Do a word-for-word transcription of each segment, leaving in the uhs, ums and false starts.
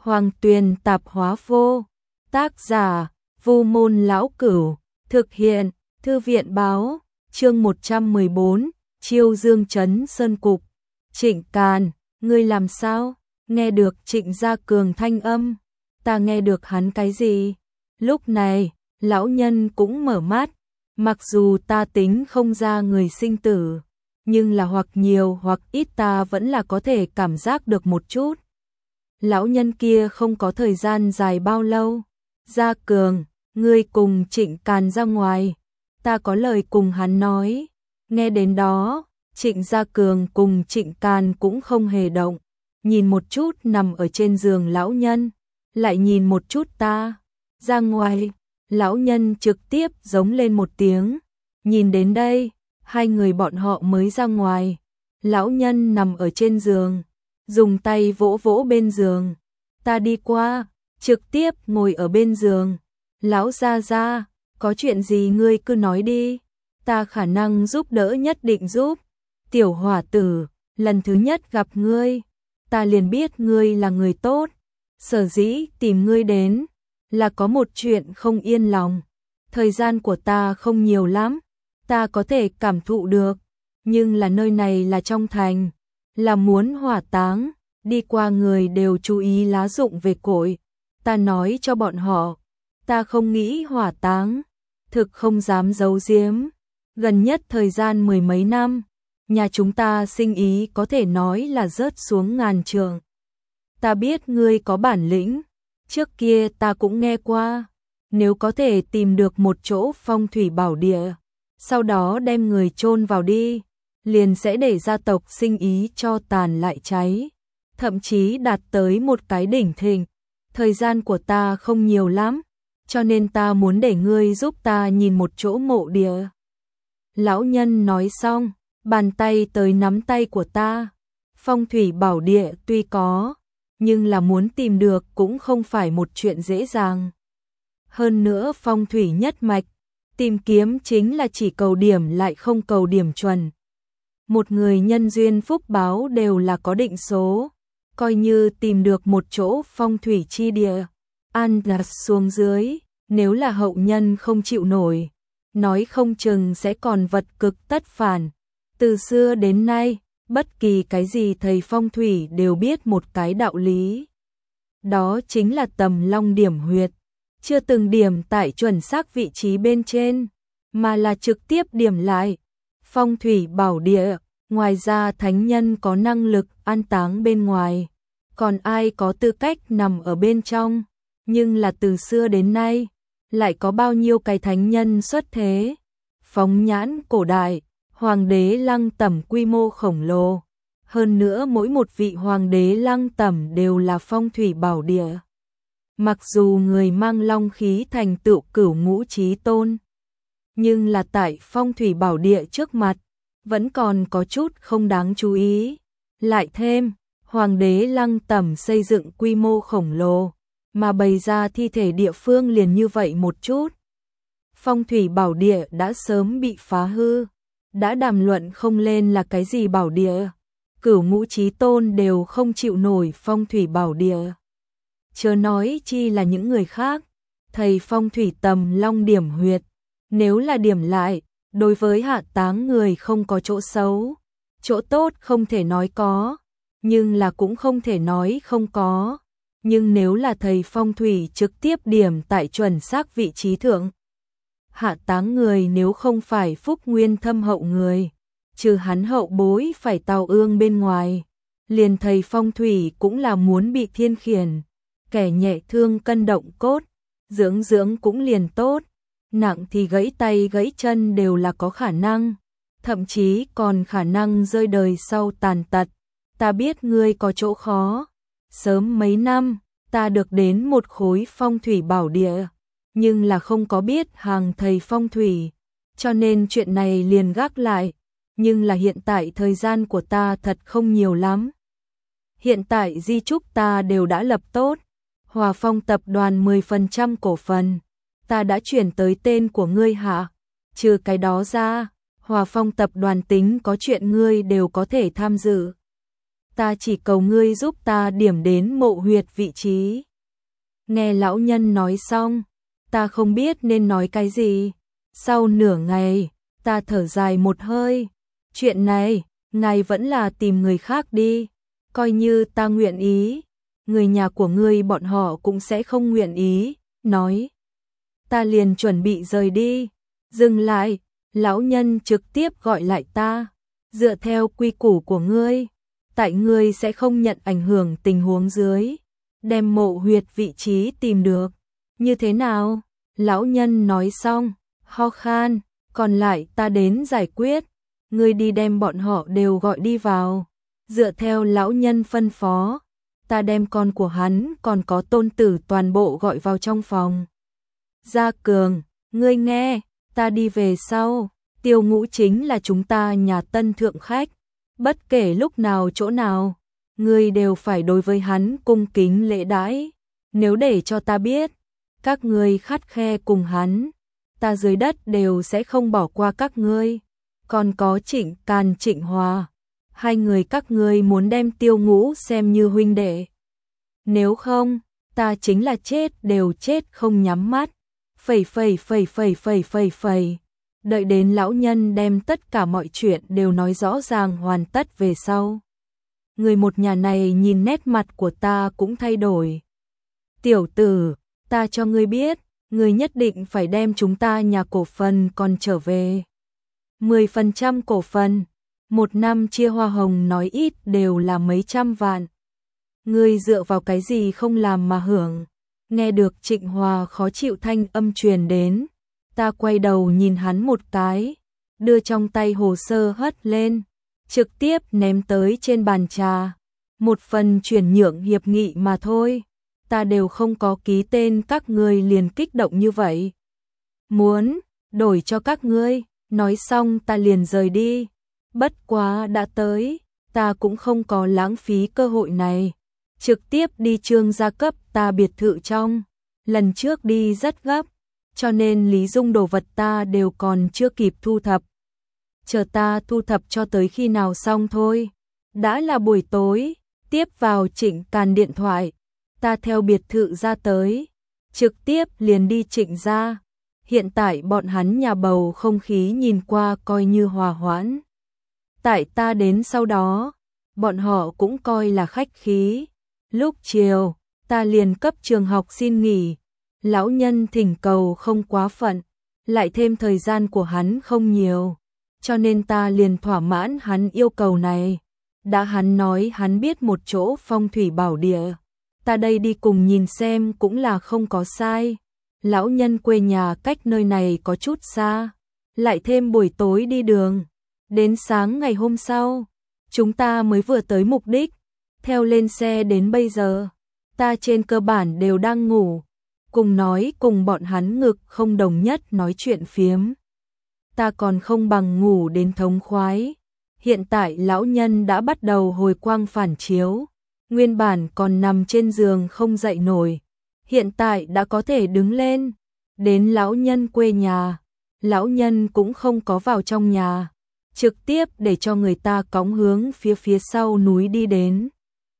Hoàng Tuyền Tạp Hóa Vô. Tác giả: Vu Môn Lão Cửu. Thực hiện: Thư viện báo. Chương một trăm mười bốn, Chiêu Dương Trấn Sơn Cục. Trịnh Càn, ngươi làm sao? Nghe được Trịnh Gia Cường thanh âm. Ta nghe được hắn cái gì? Lúc này, lão nhân cũng mở mắt. Mặc dù ta tính không ra người sinh tử, nhưng là hoặc nhiều hoặc ít ta vẫn là có thể cảm giác được một chút. Lão nhân kia không có thời gian dài bao lâu. Gia Cường, ngươi cùng Trịnh Càn ra ngoài. Ta có lời cùng hắn nói. Nghe đến đó, Trịnh Gia Cường cùng Trịnh Càn cũng không hề động. Nhìn một chút nằm ở trên giường lão nhân, lại nhìn một chút ta. Ra ngoài, lão nhân trực tiếp giống lên một tiếng. Nhìn đến đây, hai người bọn họ mới ra ngoài. Lão nhân nằm ở trên giường, dùng tay vỗ vỗ bên giường. Ta đi qua, trực tiếp ngồi ở bên giường. Lão gia gia, có chuyện gì ngươi cứ nói đi, ta khả năng giúp đỡ nhất định giúp. Tiểu hỏa tử, lần thứ nhất gặp ngươi, ta liền biết ngươi là người tốt. Sở dĩ tìm ngươi đến, là có một chuyện không yên lòng. Thời gian của ta không nhiều lắm, ta có thể cảm thụ được, nhưng là nơi này là trong thành, là muốn hỏa táng, đi qua người đều chú ý lá rụng về cội. Ta nói cho bọn họ, ta không nghĩ hỏa táng, thực không dám giấu giếm. Gần nhất thời gian mười mấy năm, nhà chúng ta sinh ý có thể nói là rớt xuống ngàn trượng. Ta biết ngươi có bản lĩnh, trước kia ta cũng nghe qua, nếu có thể tìm được một chỗ phong thủy bảo địa, sau đó đem người chôn vào đi, liền sẽ để gia tộc sinh ý cho tàn lại cháy, thậm chí đạt tới một cái đỉnh thịnh. Thời gian của ta không nhiều lắm, cho nên ta muốn để ngươi giúp ta nhìn một chỗ mộ địa. Lão nhân nói xong, bàn tay tới nắm tay của ta. Phong thủy bảo địa tuy có, nhưng là muốn tìm được cũng không phải một chuyện dễ dàng. Hơn nữa phong thủy nhất mạch, tìm kiếm chính là chỉ cầu điểm lại không cầu điểm chuẩn. Một người nhân duyên phúc báo đều là có định số, coi như tìm được một chỗ phong thủy chi địa, an đặt xuống dưới, nếu là hậu nhân không chịu nổi, nói không chừng sẽ còn vật cực tất phản. Từ xưa đến nay, bất kỳ cái gì thầy phong thủy đều biết một cái đạo lý. Đó chính là tầm long điểm huyệt, chưa từng điểm tại chuẩn xác vị trí bên trên, mà là trực tiếp điểm lại. Phong thủy bảo địa, ngoài ra thánh nhân có năng lực an táng bên ngoài, còn ai có tư cách nằm ở bên trong. Nhưng là từ xưa đến nay, lại có bao nhiêu cái thánh nhân xuất thế. Phóng nhãn cổ đại, hoàng đế lăng tẩm quy mô khổng lồ. Hơn nữa mỗi một vị hoàng đế lăng tẩm đều là phong thủy bảo địa. Mặc dù người mang long khí thành tựu cửu ngũ chí tôn, nhưng là tại phong thủy bảo địa trước mặt, vẫn còn có chút không đáng chú ý. Lại thêm, hoàng đế lăng tẩm xây dựng quy mô khổng lồ, mà bày ra thi thể địa phương liền như vậy một chút. Phong thủy bảo địa đã sớm bị phá hư, đã đàm luận không lên là cái gì bảo địa. Cửu ngũ chí tôn đều không chịu nổi phong thủy bảo địa, chớ nói chi là những người khác. Thầy phong thủy tầm long điểm huyệt, nếu là điểm lại, đối với hạ táng người không có chỗ xấu. Chỗ tốt không thể nói có, nhưng là cũng không thể nói không có. Nhưng nếu là thầy phong thủy trực tiếp điểm tại chuẩn xác vị trí thượng, hạ táng người nếu không phải phúc nguyên thâm hậu người, trừ hắn hậu bối phải tào ương bên ngoài, liền thầy phong thủy cũng là muốn bị thiên khiển. Kẻ nhẹ thương cân động cốt, dưỡng dưỡng cũng liền tốt, nặng thì gãy tay gãy chân đều là có khả năng, thậm chí còn khả năng rơi đời sau tàn tật. Ta biết ngươi có chỗ khó. Sớm mấy năm, ta được đến một khối phong thủy bảo địa, nhưng là không có biết hàng thầy phong thủy, cho nên chuyện này liền gác lại. Nhưng là hiện tại thời gian của ta thật không nhiều lắm. Hiện tại di chúc ta đều đã lập tốt, Hòa Phong tập đoàn mười phần trăm cổ phần, ta đã chuyển tới tên của ngươi hạ. Trừ cái đó ra, Hòa Phong tập đoàn tính có chuyện ngươi đều có thể tham dự. ta chỉ cầu ngươi giúp ta điểm đến mộ huyệt vị trí. Nghe lão nhân nói xong, ta không biết nên nói cái gì. Sau nửa ngày, ta thở dài một hơi. Chuyện này, ngài vẫn là tìm người khác đi. Coi như ta nguyện ý, người nhà của ngươi bọn họ cũng sẽ không nguyện ý. Nói, ta liền chuẩn bị rời đi. Dừng lại, lão nhân trực tiếp gọi lại ta. Dựa theo quy củ của ngươi, tại ngươi sẽ không nhận ảnh hưởng tình huống dưới, đem mộ huyệt vị trí tìm được. Như thế nào? Lão nhân nói xong, ho khan, còn lại ta đến giải quyết. Ngươi đi đem bọn họ đều gọi đi vào. Dựa theo lão nhân phân phó, ta đem con của hắn còn có tôn tử toàn bộ gọi vào trong phòng. Gia Cường, ngươi nghe, ta đi về sau, Tiêu Ngũ chính là chúng ta nhà tân thượng khách, bất kể lúc nào chỗ nào, ngươi đều phải đối với hắn cung kính lễ đãi. Nếu để cho ta biết, các ngươi khắt khe cùng hắn, ta dưới đất đều sẽ không bỏ qua các ngươi. Còn có Trịnh Càn, Trịnh Hòa, hai người các ngươi muốn đem Tiêu Ngũ xem như huynh đệ. Nếu không, ta chính là chết đều chết không nhắm mắt. Phẩy phẩy phẩy phẩy phẩy phẩy phẩy. Đợi đến lão nhân đem tất cả mọi chuyện đều nói rõ ràng hoàn tất về sau. Người một nhà này nhìn nét mặt của ta cũng thay đổi. Tiểu tử, ta cho ngươi biết, ngươi nhất định phải đem chúng ta nhà cổ phần còn trở về. mười phần trăm cổ phần, một năm chia hoa hồng nói ít đều là mấy trăm vạn. Ngươi dựa vào cái gì không làm mà hưởng? Nghe được Trịnh Hòa khó chịu thanh âm truyền đến, ta quay đầu nhìn hắn một cái, đưa trong tay hồ sơ hất lên, trực tiếp ném tới trên bàn trà. Một phần chuyển nhượng hiệp nghị mà thôi, ta đều không có ký tên các ngươi liền kích động như vậy. Muốn, đổi cho các ngươi, nói xong ta liền rời đi. Bất quá đã tới, ta cũng không có lãng phí cơ hội này. Trực tiếp đi Trương gia cấp ta biệt thự trong. Lần trước đi rất gấp, cho nên Lý Dung đồ vật ta đều còn chưa kịp thu thập. Chờ ta thu thập cho tới khi nào xong thôi. Đã là buổi tối, tiếp vào Trịnh Càn điện thoại. Ta theo biệt thự ra tới, trực tiếp liền đi Trịnh gia. Hiện tại bọn hắn nhà bầu không khí nhìn qua coi như hòa hoãn. Tại ta đến sau đó, bọn họ cũng coi là khách khí. Lúc chiều, ta liền cấp trường học xin nghỉ. Lão nhân thỉnh cầu không quá phận, lại thêm thời gian của hắn không nhiều, cho nên ta liền thỏa mãn hắn yêu cầu này. Đã hắn nói hắn biết một chỗ phong thủy bảo địa, ta đây đi cùng nhìn xem cũng là không có sai. Lão nhân quê nhà cách nơi này có chút xa, lại thêm buổi tối đi đường. Đến sáng ngày hôm sau, chúng ta mới vừa tới mục đích. Theo lên xe đến bây giờ, ta trên cơ bản đều đang ngủ, cùng nói cùng bọn hắn ngực không đồng nhất nói chuyện phiếm. Ta còn không bằng ngủ đến thống khoái. Hiện tại lão nhân đã bắt đầu hồi quang phản chiếu, nguyên bản còn nằm trên giường không dậy nổi, hiện tại đã có thể đứng lên. Đến lão nhân quê nhà, lão nhân cũng không có vào trong nhà, trực tiếp để cho người ta cõng hướng phía phía sau núi đi đến.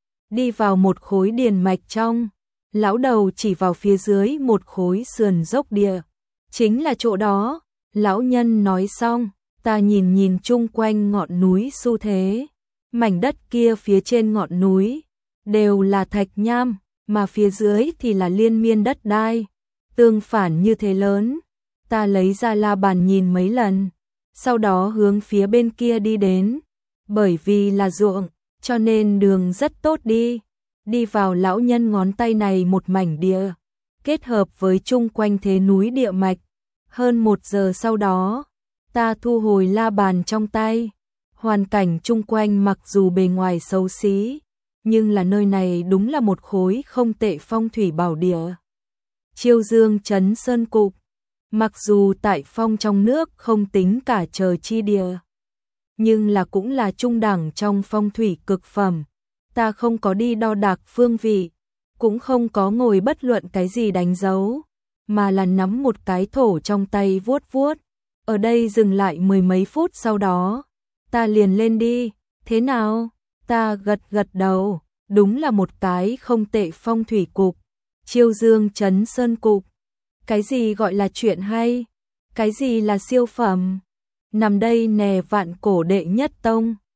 Đi vào một khối điền mạch trong, lão đầu chỉ vào phía dưới một khối sườn dốc địa. Chính là chỗ đó, lão nhân nói xong, ta nhìn nhìn chung quanh ngọn núi xu thế. Mảnh đất kia phía trên ngọn núi, đều là thạch nham, mà phía dưới thì là liên miên đất đai. Tương phản như thế lớn, ta lấy ra la bàn nhìn mấy lần, sau đó hướng phía bên kia đi đến. Bởi vì là ruộng, cho nên đường rất tốt đi. Đi vào lão nhân ngón tay này một mảnh địa, kết hợp với chung quanh thế núi địa mạch. Hơn một giờ sau đó, ta thu hồi la bàn trong tay. Hoàn cảnh chung quanh mặc dù bề ngoài xấu xí, nhưng là nơi này đúng là một khối không tệ phong thủy bảo địa. Chiêu Dương trấn Sơn Cục, mặc dù tại phong trong nước không tính cả trời chi địa, nhưng là cũng là trung đẳng trong phong thủy cực phẩm. Ta không có đi đo đạc phương vị, cũng không có ngồi bất luận cái gì đánh dấu, mà là nắm một cái thổ trong tay vuốt vuốt. Ở đây dừng lại mười mấy phút sau đó, ta liền lên đi. Thế nào? Ta gật gật đầu, đúng là một cái không tệ phong thủy cục. Chiêu Dương Trấn Sơn Cục. Cái gì gọi là chuyện hay? Cái gì là siêu phẩm? Nằm đây nè vạn cổ đệ nhất tông.